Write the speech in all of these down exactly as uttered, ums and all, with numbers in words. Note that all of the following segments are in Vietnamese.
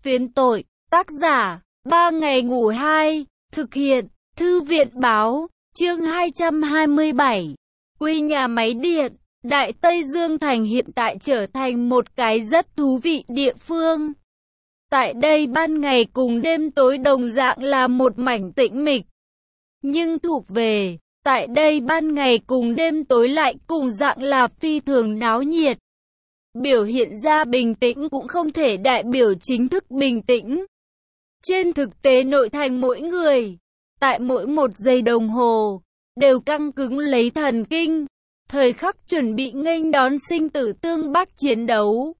Phiến tội, tác giả, ba ngày ngủ hai, thực hiện, Thư viện báo, chương hai trăm hai mươi bảy. Quy nhà máy điện, Đại Tây Dương Thành hiện tại trở thành một cái rất thú vị địa phương. Tại đây ban ngày cùng đêm tối đồng dạng là một mảnh tĩnh mịch. Nhưng thuộc về, tại đây ban ngày cùng đêm tối lại cùng dạng là phi thường náo nhiệt. Biểu hiện ra bình tĩnh cũng không thể đại biểu chính thức bình tĩnh. Trên thực tế nội thành mỗi người, tại mỗi một giây đồng hồ, đều căng cứng lấy thần kinh, thời khắc chuẩn bị nghênh đón sinh tử tương bác chiến đấu.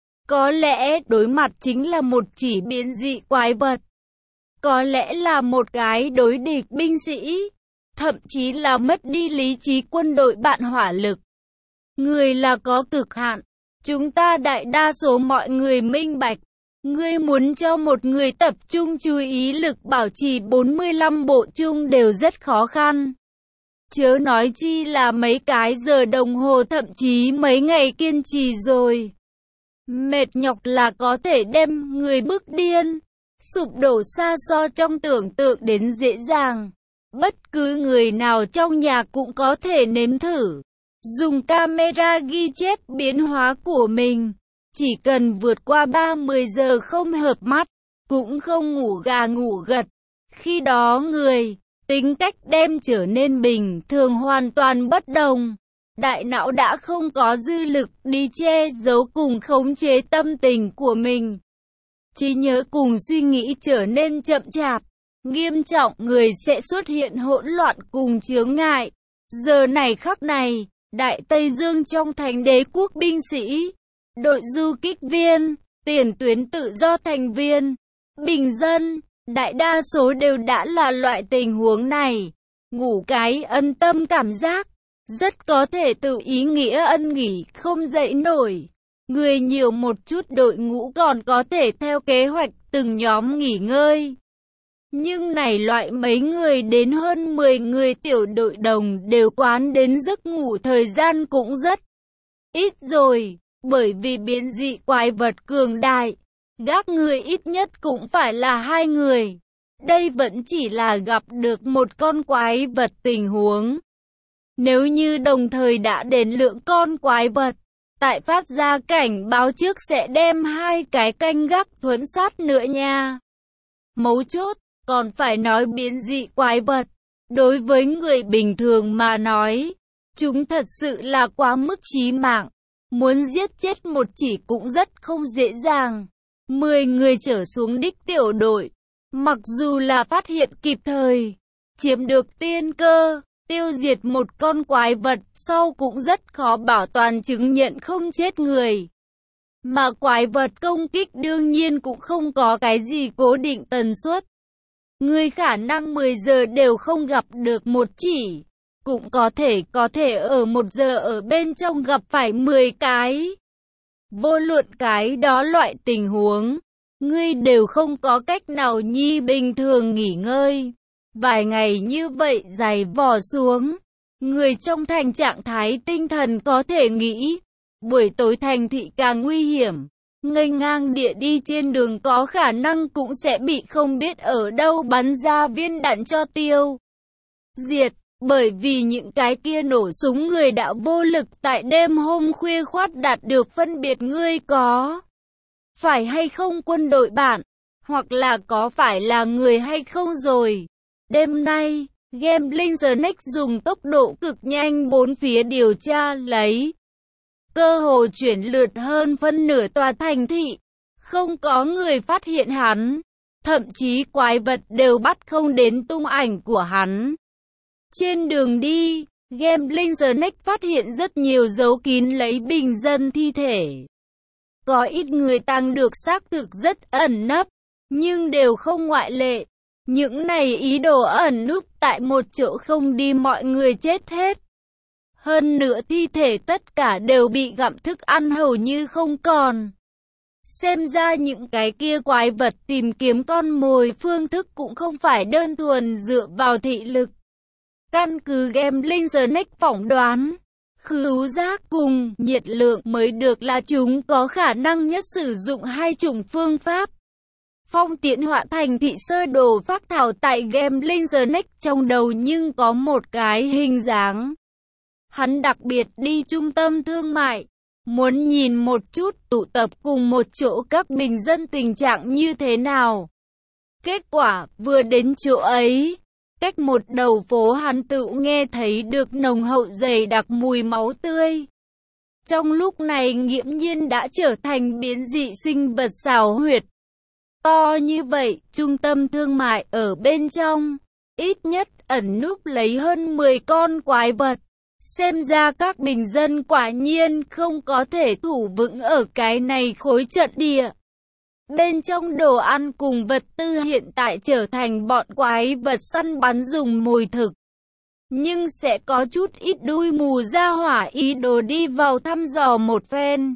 Có lẽ đối mặt chính là một chỉ biến dị quái vật, có lẽ là một cái đối địch binh sĩ, thậm chí là mất đi lý trí quân đội bạn hỏa lực. Người là có cực hạn, chúng ta đại đa số mọi người minh bạch. Ngươi muốn cho một người tập trung chú ý lực bảo trì bốn mươi lăm bộ chung đều rất khó khăn. Chớ nói chi là mấy cái giờ đồng hồ thậm chí mấy ngày kiên trì rồi. Mệt nhọc là có thể đem người bức điên, sụp đổ xa so trong tưởng tượng đến dễ dàng. Bất cứ người nào trong nhà cũng có thể nếm thử, dùng camera ghi chép biến hóa của mình. Chỉ cần vượt qua ba mươi giờ không hợp mắt, cũng không ngủ gà ngủ gật. Khi đó người, tính cách đem trở nên bình thường hoàn toàn bất đồng. Đại não đã không có dư lực đi che giấu cùng khống chế tâm tình của mình. Trí nhớ cùng suy nghĩ trở nên chậm chạp, nghiêm trọng, người sẽ xuất hiện hỗn loạn cùng chướng ngại. Giờ này khắc này, Đại Tây Dương trong thành đế quốc binh sĩ, đội du kích viên, tiền tuyến tự do thành viên, bình dân, đại đa số đều đã là loại tình huống này. Ngủ cái ân tâm cảm giác, rất có thể tự ý nghĩa ân nghỉ không dậy nổi. Người nhiều một chút đội ngũ còn có thể theo kế hoạch từng nhóm nghỉ ngơi. Nhưng này loại mấy người đến hơn mười người tiểu đội đồng đều quán đến giấc ngủ thời gian cũng rất ít rồi. Bởi vì biến dị quái vật cường đại, gác người ít nhất cũng phải là hai người. Đây vẫn chỉ là gặp được một con quái vật tình huống. Nếu như đồng thời đã đến lượng con quái vật, tại phát ra cảnh báo trước sẽ đem hai cái canh gác thuẫn sát nữa nha. Mấu chốt, còn phải nói biến dị quái vật. Đối với người bình thường mà nói, chúng thật sự là quá mức chí mạng. Muốn giết chết một chỉ cũng rất không dễ dàng. Mười người trở xuống đích tiểu đội, mặc dù là phát hiện kịp thời, chiếm được tiên cơ, tiêu diệt một con quái vật sau cũng rất khó bảo toàn chứng nhận không chết người. Mà quái vật công kích đương nhiên cũng không có cái gì cố định tần suất. Người khả năng mười giờ đều không gặp được một chỉ. Cũng có thể có thể ở một giờ ở bên trong gặp phải mười cái. Vô luận cái đó loại tình huống, ngươi đều không có cách nào nhi bình thường nghỉ ngơi. Vài ngày như vậy dày vò xuống, người trong thành trạng thái tinh thần có thể nghĩ. Buổi tối thành thị càng nguy hiểm, nghênh ngang địa đi trên đường có khả năng cũng sẽ bị không biết ở đâu bắn ra viên đạn cho tiêu diệt. Bởi vì những cái kia nổ súng người đã vô lực tại đêm hôm khuya khoắt đạt được phân biệt ngươi có phải hay không quân đội bạn, hoặc là có phải là người hay không rồi. Đêm nay, Gambling Snake dùng tốc độ cực nhanh bốn phía điều tra lấy. Cơ hồ chuyển lượt hơn phân nửa tòa thành thị. Không có người phát hiện hắn. Thậm chí quái vật đều bắt không đến tung ảnh của hắn. Trên đường đi, Gambling Snake phát hiện rất nhiều dấu kín lấy bình dân thi thể. Có ít người tang được xác thực rất ẩn nấp, nhưng đều không ngoại lệ. Những này ý đồ ẩn núp tại một chỗ không đi mọi người chết hết. Hơn nữa thi thể tất cả đều bị gặm thức ăn hầu như không còn. Xem ra những cái kia quái vật tìm kiếm con mồi phương thức cũng không phải đơn thuần dựa vào thị lực. Căn cứ Gambling Snake phỏng đoán, khứu giác cùng nhiệt lượng mới được là chúng có khả năng nhất sử dụng hai chủng phương pháp. Phong tiến hóa thành thị sơ đồ phác thảo tại Gambling the Next trong đầu nhưng có một cái hình dáng. Hắn đặc biệt đi trung tâm thương mại, muốn nhìn một chút tụ tập cùng một chỗ các bình dân tình trạng như thế nào. Kết quả, vừa đến chỗ ấy, cách một đầu phố hắn tự nghe thấy được nồng hậu dày đặc mùi máu tươi. Trong lúc này nghiễm nhiên đã trở thành biến dị sinh vật xảo huyệt. To như vậy, trung tâm thương mại ở bên trong, ít nhất ẩn núp lấy hơn mười con quái vật. Xem ra các bình dân quả nhiên không có thể thủ vững ở cái này khối trận địa. Bên trong đồ ăn cùng vật tư hiện tại trở thành bọn quái vật săn bắn dùng mồi thực. Nhưng sẽ có chút ít đuôi mù ra hỏa ý đồ đi vào thăm dò một phen.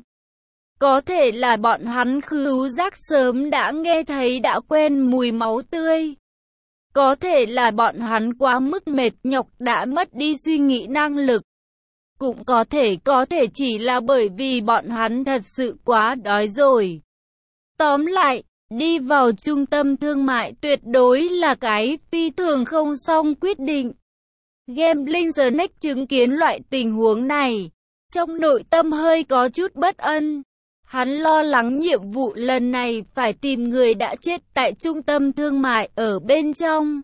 Có thể là bọn hắn khứu giác sớm đã nghe thấy đã quen mùi máu tươi. Có thể là bọn hắn quá mức mệt nhọc đã mất đi suy nghĩ năng lực. Cũng có thể có thể chỉ là bởi vì bọn hắn thật sự quá đói rồi. Tóm lại, đi vào trung tâm thương mại tuyệt đối là cái phi thường không xong quyết định. Gambling the Next chứng kiến loại tình huống này, trong nội tâm hơi có chút bất an. Hắn lo lắng nhiệm vụ lần này phải tìm người đã chết tại trung tâm thương mại ở bên trong.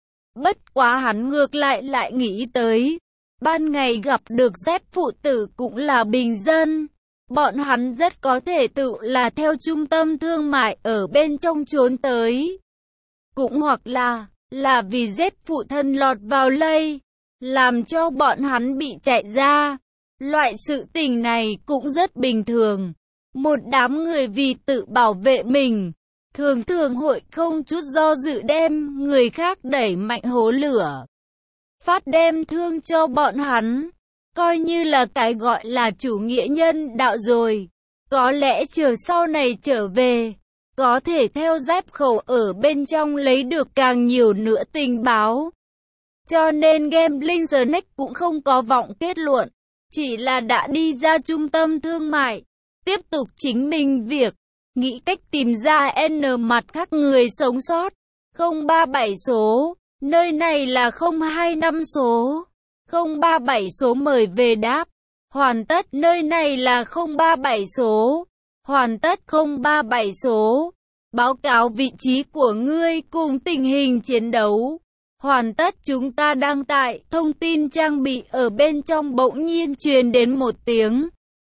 Bất quá hắn ngược lại lại nghĩ tới, ban ngày gặp được Z phụ tử cũng là bình dân. Bọn hắn rất có thể tự là theo trung tâm thương mại ở bên trong trốn tới. Cũng hoặc là, là vì Z phụ thân lọt vào lây, làm cho bọn hắn bị chạy ra. Loại sự tình này cũng rất bình thường. Một đám người vì tự bảo vệ mình, thường thường hội không chút do dự đem người khác đẩy mạnh hố lửa. Phát đem thương cho bọn hắn, coi như là cái gọi là chủ nghĩa nhân đạo rồi. Có lẽ chờ sau này trở về, có thể theo giáp khẩu ở bên trong lấy được càng nhiều nữa tình báo. Cho nên Gambling the Next cũng không có vọng kết luận, chỉ là đã đi ra trung tâm thương mại, tiếp tục chính mình việc, nghĩ cách tìm ra N mặt khác người sống sót. không ba bảy số, nơi này là không hai năm số. không ba bảy số mời về đáp. Hoàn tất, nơi này là không ba bảy số. Hoàn tất, không ba bảy số. Báo cáo vị trí của ngươi cùng tình hình chiến đấu. Hoàn tất, chúng ta đang tại. Thông tin trang bị ở bên trong bỗng nhiên truyền đến một tiếng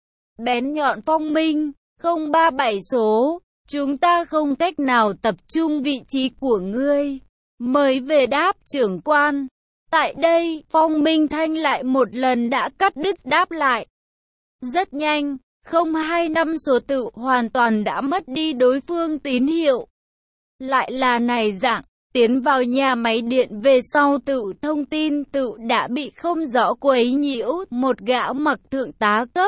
bén nhọn phong minh. không ba bảy số, chúng ta không cách nào tập trung vị trí của ngươi. Mời về đáp, trưởng quan. Tại đây, phong minh thanh lại một lần đã cắt đứt đáp lại. Rất nhanh, không hai năm số tự hoàn toàn đã mất đi đối phương tín hiệu. Lại là này dạng, tiến vào nhà máy điện về sau tự thông tin tự đã bị không rõ quấy nhiễu. Một gã mặc thượng tá cấp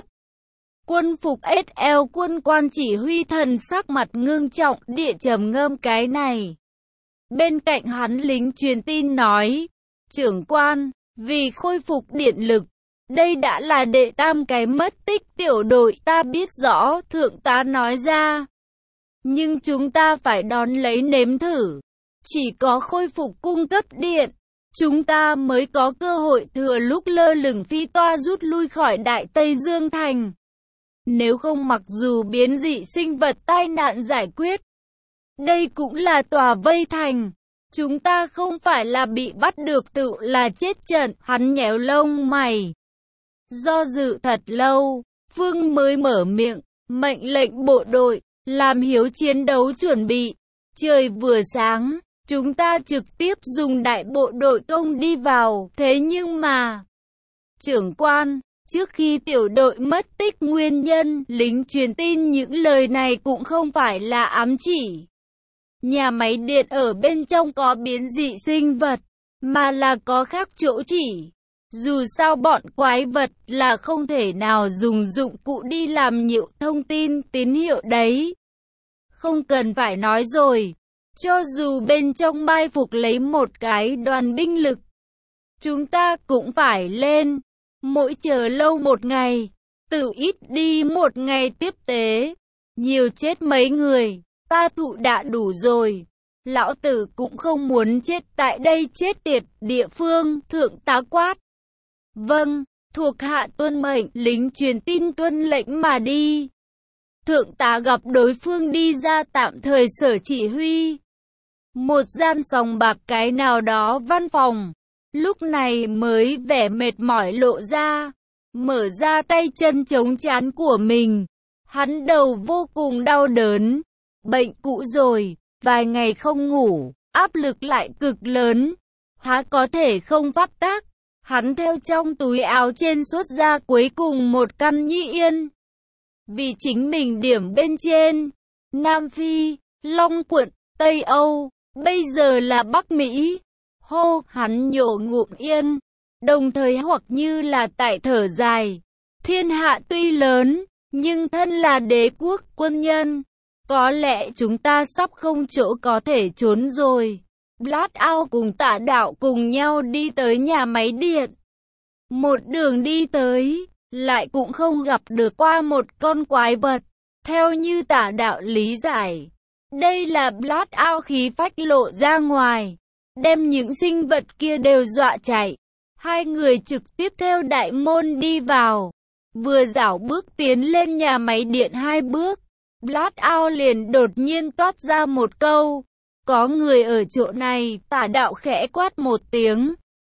quân phục ét lờ quân quan chỉ huy thần sắc mặt ngưng trọng địa trầm ngâm cái này. Bên cạnh hắn lính truyền tin nói, trưởng quan, vì khôi phục điện lực, đây đã là đệ tam cái mất tích tiểu đội, ta biết rõ, thượng tá nói ra. Nhưng chúng ta phải đón lấy nếm thử. Chỉ có khôi phục cung cấp điện, chúng ta mới có cơ hội thừa lúc lơ lửng phi toa rút lui khỏi Đại Tây Dương Thành. Nếu không mặc dù biến dị sinh vật tai nạn giải quyết, đây cũng là tòa vây thành. Chúng ta không phải là bị bắt được tự là chết trận. Hắn nhéo lông mày, do dự thật lâu, Phương mới mở miệng, mệnh lệnh bộ đội, làm hiếu chiến đấu chuẩn bị. Trời vừa sáng, chúng ta trực tiếp dùng đại bộ đội công đi vào. Thế nhưng mà, trưởng quan, trước khi tiểu đội mất tích nguyên nhân, lính truyền tin những lời này cũng không phải là ám chỉ nhà máy điện ở bên trong có biến dị sinh vật, mà là có khác chỗ chỉ. Dù sao bọn quái vật là không thể nào dùng dụng cụ đi làm nhiễu thông tin tín hiệu đấy. Không cần phải nói rồi, cho dù bên trong mai phục lấy một cái đoàn binh lực, chúng ta cũng phải lên. Mỗi chờ lâu một ngày, tự ít đi một ngày tiếp tế, nhiều chết mấy người. Ta thụ đã đủ rồi. Lão tử cũng không muốn chết tại đây chết tiệt địa phương, thượng tá quát. Vâng, thuộc hạ tuân mệnh, lính truyền tin tuân lệnh mà đi. Thượng tá gặp đối phương đi ra tạm thời sở chỉ huy. Một gian sòng bạc cái nào đó văn phòng, lúc này mới vẻ mệt mỏi lộ ra, mở ra tay chân chống trán của mình. Hắn đầu vô cùng đau đớn, bệnh cũ rồi, vài ngày không ngủ, áp lực lại cực lớn, há có thể không phát tác. Hắn theo trong túi áo trên xuất ra cuối cùng một căn Nhi Yên. Vì chính mình điểm bên trên, Nam Phi, Long Quận, Tây Âu, bây giờ là Bắc Mỹ. Hô, hắn nhổ ngụm yên, đồng thời hoặc như là tại thở dài. Thiên hạ tuy lớn, nhưng thân là đế quốc quân nhân. Có lẽ chúng ta sắp không chỗ có thể trốn rồi. Blackout cùng Tả Đạo cùng nhau đi tới nhà máy điện. Một đường đi tới, lại cũng không gặp được qua một con quái vật. Theo như Tả Đạo lý giải, đây là Blackout khí phách lộ ra ngoài, đem những sinh vật kia đều dọa chạy. Hai người trực tiếp theo đại môn đi vào, vừa dảo bước tiến lên nhà máy điện hai bước, Blackout liền đột nhiên toát ra một câu. Có người ở chỗ này. Tả Đạo khẽ quát một tiếng.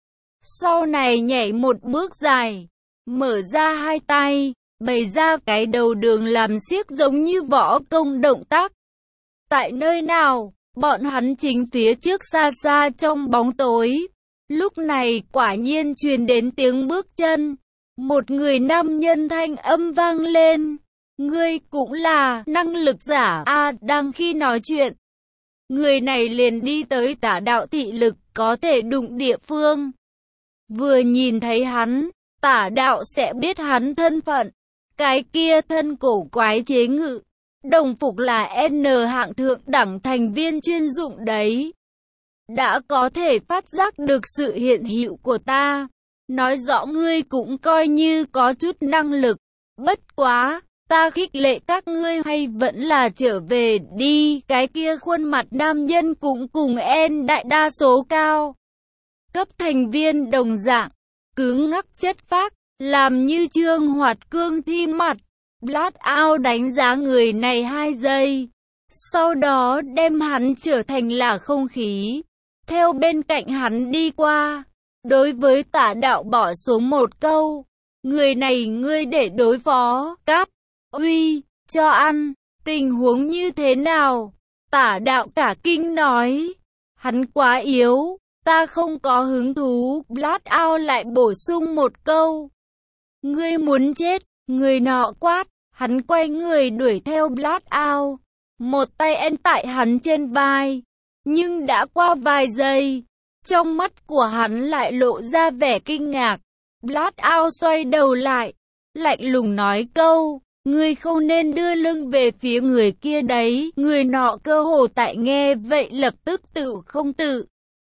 Sau này nhảy một bước dài, mở ra hai tay, bày ra cái đầu đường làm xiếc giống như võ công động tác. Tại nơi nào, bọn hắn chính phía trước xa xa trong bóng tối. Lúc này quả nhiên truyền đến tiếng bước chân. Một người nam nhân thanh âm vang lên. Ngươi cũng là năng lực giả à? Đang khi nói chuyện, người này liền đi tới Tả Đạo thị lực có thể đụng địa phương. Vừa nhìn thấy hắn, Tả Đạo sẽ biết hắn thân phận. Cái kia thân cổ quái chế ngự, đồng phục là N hạng thượng đẳng thành viên chuyên dụng đấy. Đã có thể phát giác được sự hiện hữu của ta, nói rõ ngươi cũng coi như có chút năng lực. Bất quá, ta khích lệ các ngươi hay vẫn là trở về đi. Cái kia khuôn mặt nam nhân cũng cùng N đại đa số cao cấp thành viên đồng dạng, cứng ngắc chất phác, làm như Trương Hoạt Cương thi mặt. Blackout đánh giá người này hai giây, sau đó đem hắn trở thành là không khí, theo bên cạnh hắn đi qua. Đối với Tả Đạo bỏ xuống một câu. Người này ngươi để đối phó, cáp, uy, cho ăn, tình huống như thế nào? Tả Đạo cả kinh nói. Hắn quá yếu, ta không có hứng thú. Blackout lại bổ sung một câu. Ngươi muốn chết, người nọ quát. Hắn quay người đuổi theo Blackout, một tay ấn tại hắn trên vai. Nhưng đã qua vài giây, trong mắt của hắn lại lộ ra vẻ kinh ngạc. Blackout xoay đầu lại, lạnh lùng nói câu. Ngươi không nên đưa lưng về phía người kia đấy. Người nọ cơ hồ tại nghe vậy lập tức tự không tự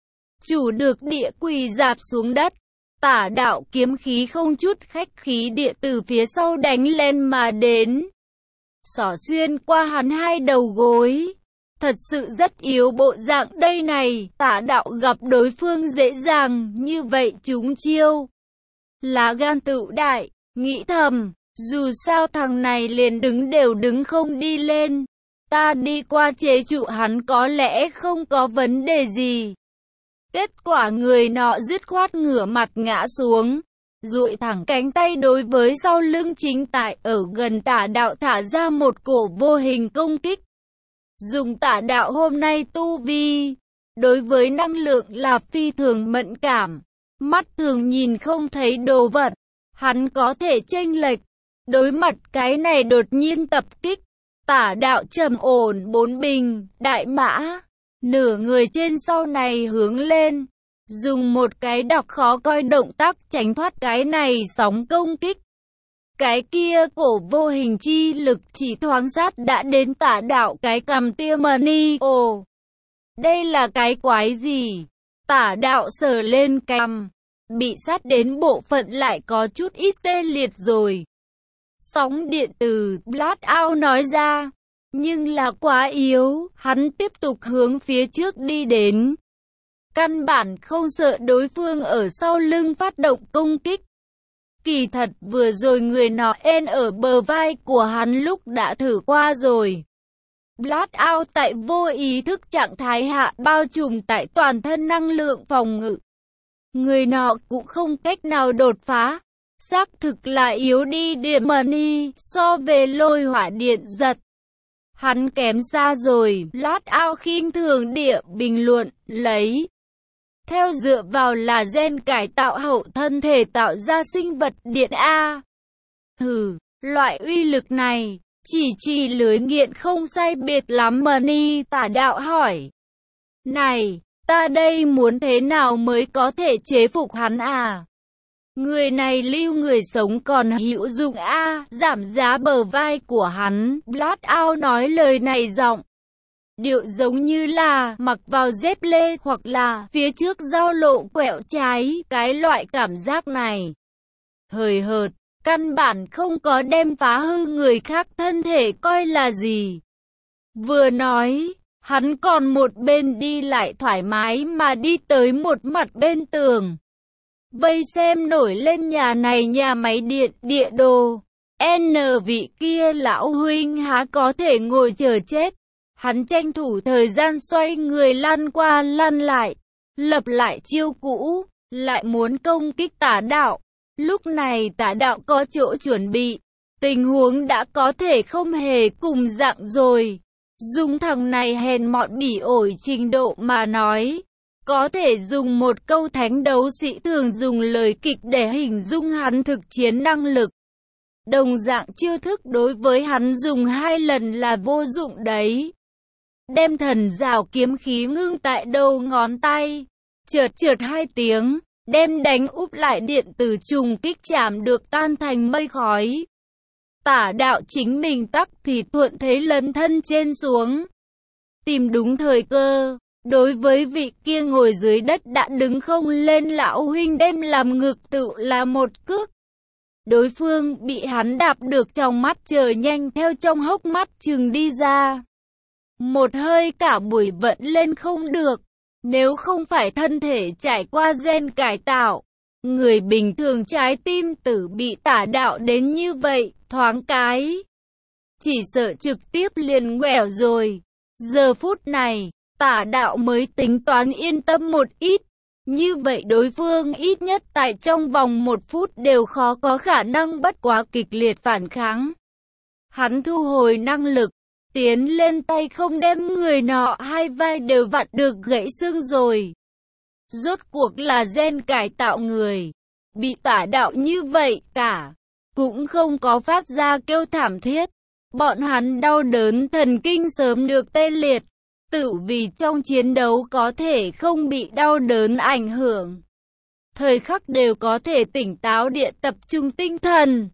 chủ được địa quỳ rạp xuống đất. Tả Đạo kiếm khí không chút khách khí địa từ phía sau đánh lên mà đến, xỏ xuyên qua hắn hai đầu gối. Thật sự rất yếu bộ dạng đây này. Tả Đạo gặp đối phương dễ dàng như vậy trúng chiêu, lá gan tự đại, nghĩ thầm, dù sao thằng này liền đứng đều đứng không đi lên, ta đi qua chế trụ hắn có lẽ không có vấn đề gì. Kết quả người nọ dứt khoát ngửa mặt ngã xuống, duỗi thẳng cánh tay đối với sau lưng chính tại ở gần Tả Đạo thả ra một cổ vô hình công kích. Dùng Tả Đạo hôm nay tu vi, đối với năng lượng là phi thường mẫn cảm, mắt thường nhìn không thấy đồ vật, hắn có thể chênh lệch. Đối mặt cái này đột nhiên tập kích, Tả Đạo trầm ổn bốn bình, đại mã, nửa người trên sau này hướng lên, dùng một cái đọc khó coi động tác tránh thoát cái này sóng công kích. Cái kia cổ vô hình chi lực chỉ thoáng sát đã đến Tả Đạo cái cằm tia mani. Ồ, đây là cái quái gì? Tả Đạo sờ lên cằm, bị sát đến bộ phận lại có chút ít tê liệt rồi. Sóng điện từ, Blackout nói ra. nhưng là quá yếu, hắn tiếp tục hướng phía trước đi đến. Căn bản không sợ đối phương ở sau lưng phát động công kích. Kỳ thật vừa rồi người nọ en ở bờ vai của hắn lúc đã thử qua rồi. Blackout tại vô ý thức trạng thái hạ bao trùm tại toàn thân năng lượng phòng ngự. Người nọ cũng không cách nào đột phá. Xác thực là yếu đi điểm money so về lôi hỏa điện giật. Hắn kém xa rồi, Blackout khinh thường địa bình luận, lấy. Theo dựa vào là gen cải tạo hậu thân thể tạo ra sinh vật điện A. Hừ, loại uy lực này, chỉ chỉ lưới nghiện không sai biệt lắm money tả đạo hỏi. Này, ta đây muốn thế nào mới có thể chế phục hắn à? Người này lưu người sống còn hữu dụng a, giảm giá bờ vai của hắn. Blackout nói lời này giọng điệu giống như là mặc vào dép lê hoặc là phía trước giao lộ quẹo trái, cái loại cảm giác này. Hời hợt, căn bản không có đem phá hư người khác thân thể coi là gì. Vừa nói, hắn còn một bên đi lại thoải mái mà đi tới một mặt bên tường. Vây xem nổi lên nhà này nhà máy điện, địa đồ. N vị kia lão huynh há có thể ngồi chờ chết. Hắn tranh thủ thời gian xoay người lăn qua lăn lại, lập lại chiêu cũ, lại muốn công kích tả đạo. Lúc này tả đạo có chỗ chuẩn bị, tình huống đã có thể không hề cùng dạng rồi. Dùng thằng này hèn mọn bỉ ổi trình độ mà nói, có thể dùng một câu thánh đấu sĩ thường dùng lời kịch để hình dung hắn thực chiến năng lực. Đồng dạng chiêu thức đối với hắn dùng hai lần là vô dụng đấy. Đem thần rào kiếm khí ngưng tại đầu ngón tay, trượt trượt hai tiếng, đem đánh úp lại điện tử trùng kích chạm được tan thành mây khói. Tả đạo chính mình tắc thì thuận thế lấn thân trên xuống. Tìm đúng thời cơ, đối với vị kia ngồi dưới đất đã đứng không lên lão huynh đem làm ngực tự là một cước. Đối phương bị hắn đạp được trong mắt chờ nhanh theo trong hốc mắt chừng đi ra. Một hơi cả buổi vận lên không được, nếu không phải thân thể trải qua gen cải tạo. Người bình thường trái tim tử bị tả đạo đến như vậy, thoáng cái. Chỉ sợ trực tiếp liền ngoẻo rồi. Giờ phút này, tả đạo mới tính toán yên tâm một ít. Như vậy đối phương ít nhất tại trong vòng một phút đều khó có khả năng bất quá kịch liệt phản kháng. Hắn thu hồi năng lực, tiến lên tay không đem người nọ hai vai đều vặn được gãy xương rồi. Rốt cuộc là gen cải tạo người, bị tả đạo như vậy cả, cũng không có phát ra kêu thảm thiết. Bọn hắn đau đớn thần kinh sớm được tê liệt, tự vì trong chiến đấu có thể không bị đau đớn ảnh hưởng. Thời khắc đều có thể tỉnh táo địa tập trung tinh thần.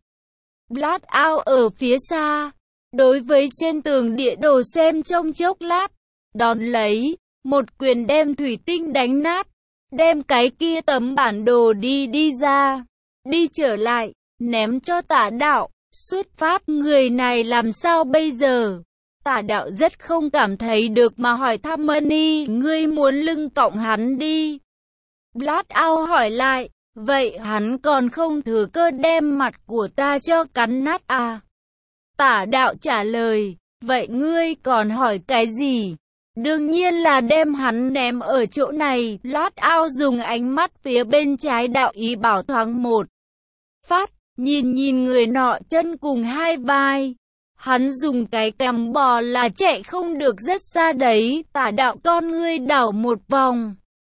Blackout ở phía xa, đối với trên tường địa đồ xem trong chốc lát, đón lấy, một quyền đem thủy tinh đánh nát, đem cái kia tấm bản đồ đi đi ra, đi trở lại, ném cho tả đạo, xuất phát người này làm sao bây giờ? Tả đạo rất không cảm thấy được mà hỏi thăm Money, ngươi muốn lưng cõng hắn đi. Blackout hỏi lại, vậy hắn còn không thừa cơ đem mặt của ta cho cắn nát à? Tả đạo trả lời, vậy ngươi còn hỏi cái gì? Đương nhiên là đem hắn ném ở chỗ này. Blackout dùng ánh mắt phía bên trái đạo ý bảo thoáng một phát, nhìn nhìn người nọ chân cùng hai vai. Hắn dùng cái cằm bò là chạy không được rất xa đấy. Tả đạo con ngươi đảo một vòng,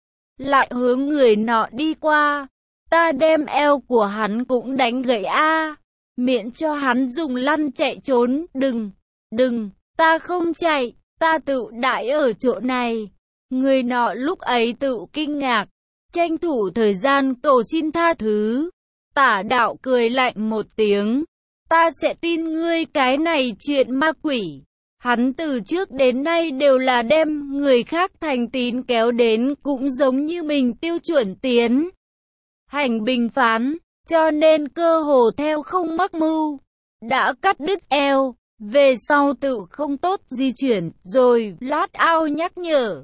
lại hướng người nọ đi qua. Ta đem eo của hắn cũng đánh gãy a, miễn cho hắn dùng lăn chạy trốn. Đừng, đừng, ta không chạy, ta tự đại ở chỗ này. Người nọ lúc ấy tự kinh ngạc, tranh thủ thời gian cầu xin tha thứ. Tả đạo cười lạnh một tiếng, ta sẽ tin ngươi cái này chuyện ma quỷ. Hắn từ trước đến nay đều là đem người khác thành tín kéo đến, cũng giống như mình tiêu chuẩn tiến hành bình phán, cho nên cơ hồ theo không mắc mưu. Đã cắt đứt eo, Về sau tự không tốt di chuyển, rồi, lát ao nhắc nhở.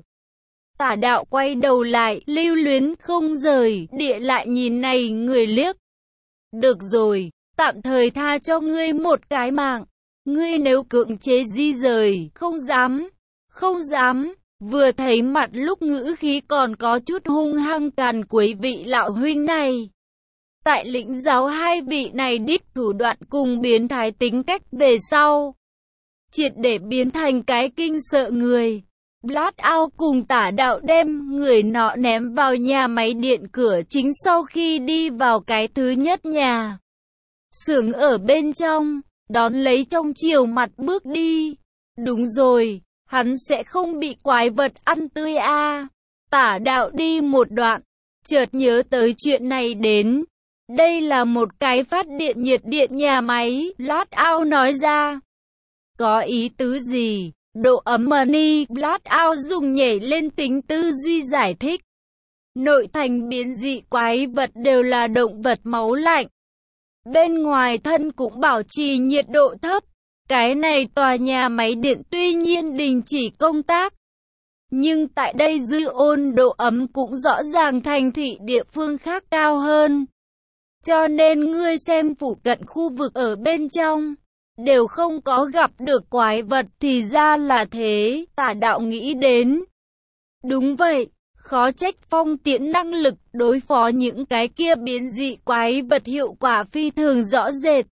Tả đạo quay đầu lại, lưu luyến không rời, địa lại nhìn này người liếc. Được rồi, tạm thời tha cho ngươi một cái mạng. Ngươi nếu cưỡng chế di rời, không dám, không dám. Vừa thấy mặt lúc ngữ khí còn có chút hung hăng càn quấy vị lão huynh này. Tại lĩnh giáo hai vị này đích thủ đoạn cùng biến thái tính cách về sau. Triệt để biến thành cái kinh sợ người. Blood Out cùng tả đạo đem người nọ ném vào nhà máy điện cửa chính sau khi đi vào cái thứ nhất nhà xưởng ở bên trong, đón lấy trong chiều mặt bước đi. Đúng rồi, hắn sẽ không bị quái vật ăn tươi à. Tả đạo đi một đoạn, chợt nhớ tới chuyện này đến. Đây là một cái phát điện nhiệt điện nhà máy, Blood Out nói ra. Có ý tứ gì? Độ ấm money, Blood Out dùng nhảy lên tính tư duy giải thích. Nội thành biến dị quái vật đều là động vật máu lạnh. Bên ngoài thân cũng bảo trì nhiệt độ thấp. Cái này tòa nhà máy điện tuy nhiên đình chỉ công tác. Nhưng tại đây dư ôn độ ấm cũng rõ ràng thành thị địa phương khác cao hơn. Cho nên ngươi xem phụ cận khu vực ở bên trong đều không có gặp được quái vật thì ra là thế, tả đạo nghĩ đến. Đúng vậy, khó trách Phong Tiễn năng lực đối phó những cái kia biến dị quái vật hiệu quả phi thường rõ rệt.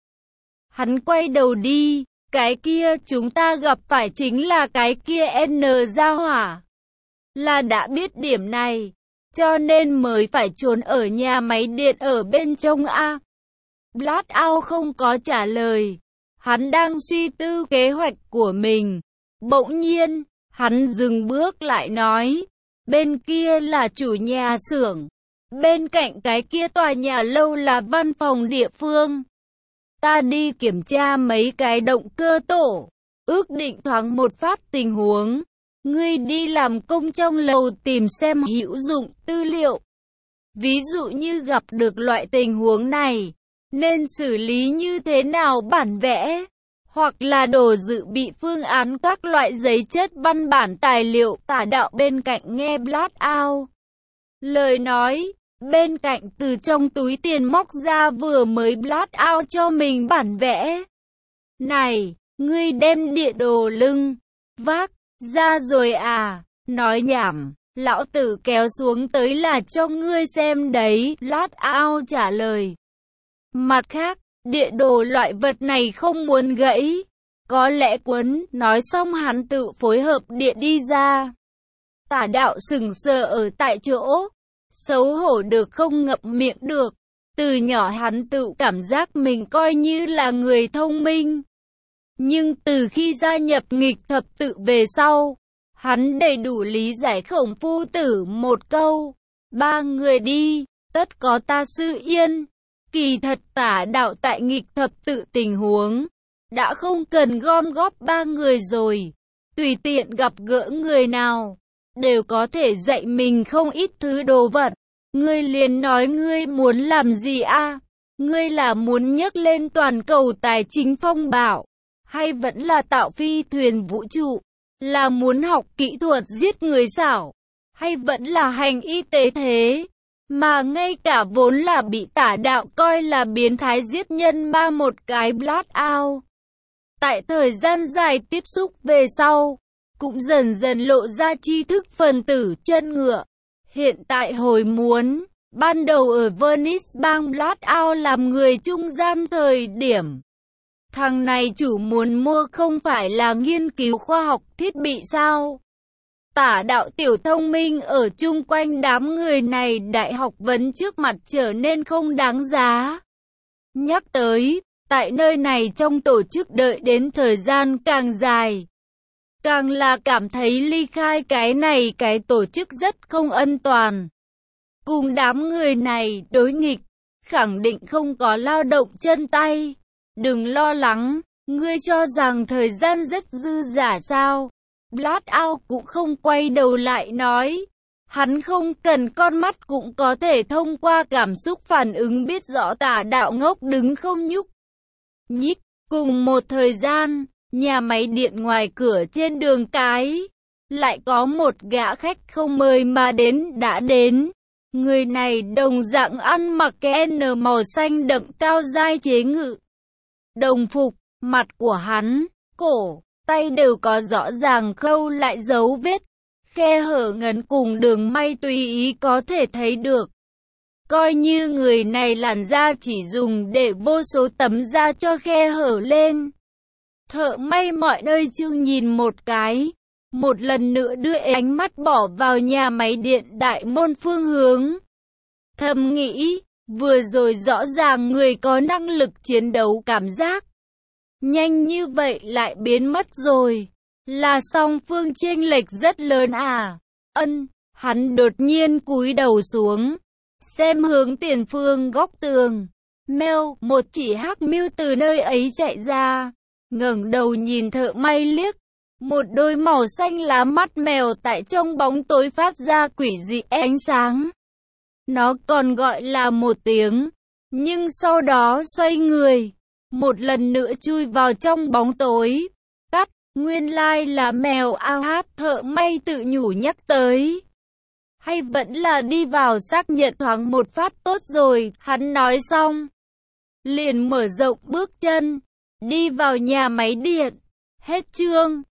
Hắn quay đầu đi, cái kia chúng ta gặp phải chính là cái kia N gia hỏa. Là đã biết điểm này, cho nên mới phải trốn ở nhà máy điện ở bên trong A. Blood Out không có trả lời. Hắn đang suy tư kế hoạch của mình. Bỗng nhiên, hắn dừng bước lại nói. Bên kia là chủ nhà xưởng. Bên cạnh cái kia tòa nhà lâu là văn phòng địa phương. Ta đi kiểm tra mấy cái động cơ tổ. Ước định thoáng một phát tình huống. Ngươi đi làm công trong lầu tìm xem hữu dụng tư liệu. Ví dụ như gặp được loại tình huống này. Nên xử lý như thế nào bản vẽ, hoặc là đồ dự bị phương án các loại giấy chất văn bản tài liệu. Tả đạo bên cạnh nghe Blood Out lời nói, bên cạnh từ trong túi tiền móc ra vừa mới Blood Out cho mình bản vẽ. Này, ngươi đem địa đồ lưng, vác, ra rồi à, nói nhảm, lão tử kéo xuống tới là cho ngươi xem đấy, Blood Out trả lời. Mặt khác, địa đồ loại vật này không muốn gãy. Có lẽ quấn, nói xong hắn tự phối hợp địa đi ra. Tả đạo sừng sờ ở tại chỗ. Xấu hổ được không ngậm miệng được. Từ nhỏ hắn tự cảm giác mình coi như là người thông minh. Nhưng từ khi gia nhập nghịch thập tự về sau, hắn đầy đủ lý giải Khổng Phu Tử một câu. Ba người đi, tất có ta sư yên. Kỳ thật tả đạo tại nghịch thập tự tình huống, đã không cần gom góp ba người rồi. Tùy tiện gặp gỡ người nào, đều có thể dạy mình không ít thứ đồ vật. Ngươi liền nói ngươi muốn làm gì a? Ngươi là muốn nhấc lên toàn cầu tài chính phong bạo, hay vẫn là tạo phi thuyền vũ trụ? Là muốn học kỹ thuật giết người xảo, hay vẫn là hành y tế thế? Mà ngay cả vốn là bị tả đạo coi là biến thái giết nhân ma một cái Blood Out. Tại thời gian dài tiếp xúc về sau, cũng dần dần lộ ra tri thức phần tử chân ngựa. Hiện tại hồi muốn, ban đầu ở Venice bang Blood Out làm người trung gian thời điểm. Thằng này chủ muốn mua không phải là nghiên cứu khoa học thiết bị sao? Tả đạo tiểu thông minh ở chung quanh đám người này đại học vấn trước mặt trở nên không đáng giá. Nhắc tới, tại nơi này trong tổ chức đợi đến thời gian càng dài, càng là cảm thấy ly khai cái này cái tổ chức rất không an toàn. Cùng đám người này đối nghịch, khẳng định không có lao động chân tay. Đừng lo lắng, ngươi cho rằng thời gian rất dư dả sao? Blood Out cũng không quay đầu lại nói. Hắn không cần con mắt cũng có thể thông qua cảm xúc phản ứng biết rõ tả đạo ngốc đứng không nhúc nhích. Cùng một thời gian, Nhà máy điện ngoài cửa trên đường cái, lại có một gã khách không mời mà đến đã đến. Người này đồng dạng ăn mặc cái N màu xanh đậm cao dai chế ngự. Đồng phục, mặt của hắn, cổ, tay đều có rõ ràng khâu lại dấu vết. Khe hở ngấn cùng đường may tùy ý có thể thấy được. Coi như người này làn da chỉ dùng để vô số tấm da cho khe hở lên. Thợ may mọi nơi chương nhìn một cái. Một lần nữa đưa ánh mắt bỏ vào nhà máy điện đại môn phương hướng. Thầm nghĩ, vừa rồi rõ ràng người có năng lực chiến đấu cảm giác. Nhanh như vậy lại biến mất rồi. Là song phương chênh lệch rất lớn à? Ân, hắn đột nhiên cúi đầu xuống. Xem hướng tiền phương góc tường. Mèo, một chỉ hắc mưu từ nơi ấy chạy ra. Ngẩng đầu nhìn thợ may liếc. Một đôi màu xanh lá mắt mèo tại trong bóng tối phát ra quỷ dị ánh sáng. Nó còn gọi là một tiếng. Nhưng sau đó xoay người. Một lần nữa chui vào trong bóng tối. Cắt, nguyên lai là mèo ao hát, thợ may tự nhủ nhắc tới. Hay vẫn là đi vào xác nhận thoáng một phát tốt rồi, hắn nói xong. Liền mở rộng bước chân, đi vào nhà máy điện. Hết chương.